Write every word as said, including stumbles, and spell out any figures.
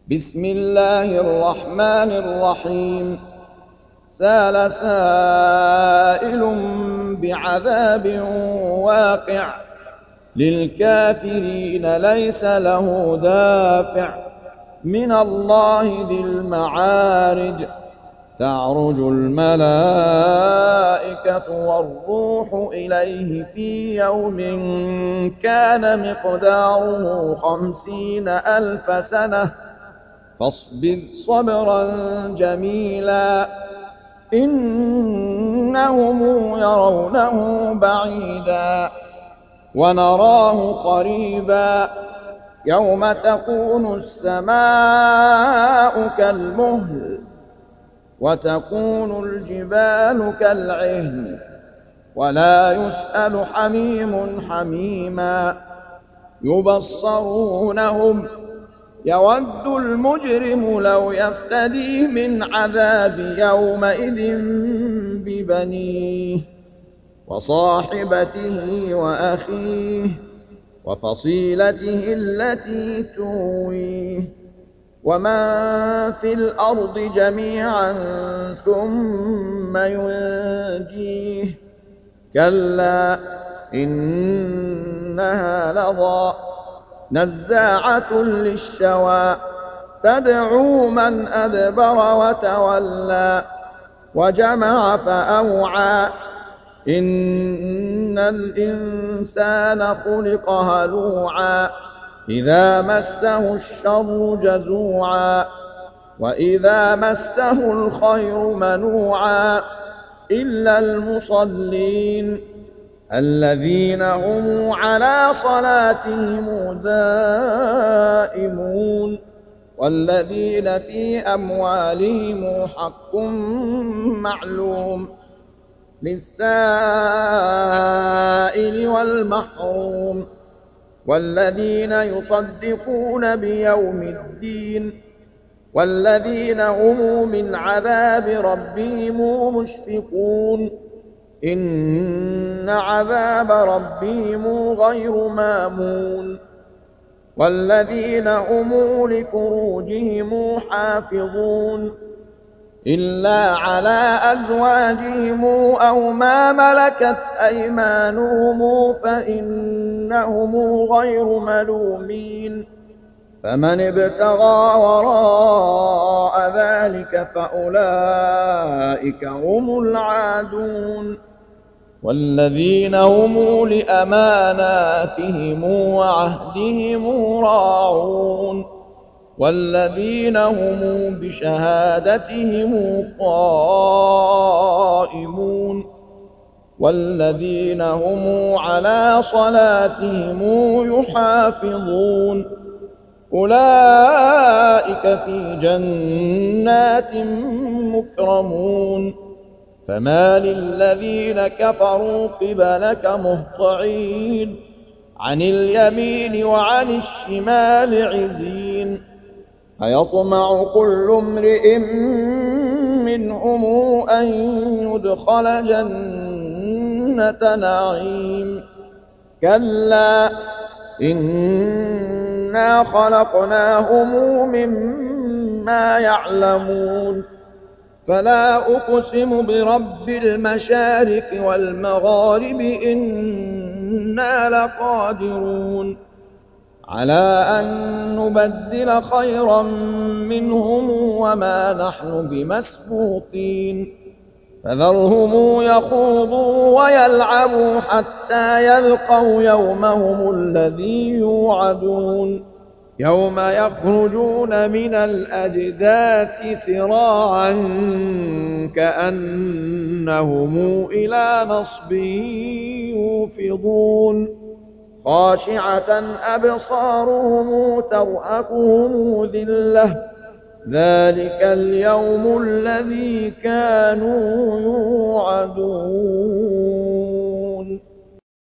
بسم الله الرحمن الرحيم سأل سائل بعذاب واقع للكافرين ليس له دافع من الله ذي المعارج تعرج الملائكة والروح إليه في يوم كان مقداره خمسين ألف سنة فاصبر صبرا جميلا إنهم يرونه بعيدا ونراه قريبا يوم تكون السماء كالمهل وتكون الجبال كالعهن ولا يسأل حميم حميما يبصرونهم يود المجرم لو يفتدي من عذاب يومئذ ببنيه وصاحبته وأخيه وفصيلته التي تؤويه ومن في الأرض جميعا ثم ينجيه كلا إنها لظى نزاعة للشوى تدعو من أدبر وتولى وجمع فأوعى إن الإنسان خلق هلوعا إذا مسه الشر جزوعا وإذا مسه الخير منوعا إلا المصلين الذين هم على صلاتهم دائمون والذين في أموالهم حق معلوم للسائل والمحروم والذين يصدقون بيوم الدين والذين هم من عذاب ربهم مشفقون إن عذاب ربهم غير مامون والذين هم لفروجهم حافظون إلا على أزواجهم أو ما ملكت أيمانهم فإنهم غير ملومين فمن ابتغى وراء ذلك فأولئك هم العادون والذين هم لأماناتهم وعهدهم راعون والذين هم بشهادتهم قائمون والذين هم على صلاتهم يحافظون أولئك في جنات مكرمون فما للذين كفروا قبلك مهطعين عن اليمين وعن الشمال عزين أيطمع كل امرئ منهم أن يدخل جنة نعيم كلا إنا خلقناهم مما يعلمون فلا أقسم برب المشارق والمغارب إنا لقادرون على أن نبدل خيرا منهم وما نحن بمسبوقين فذرهم يخوضوا ويلعبوا حتى يلقوا يومهم الذي يوعدون يوم يخرجون من الأجداث سراعا كأنهم إلى نصب يوفضون خاشعة أبصارهم ترهقهم ذلة ذلك اليوم الذي كانوا يوعدون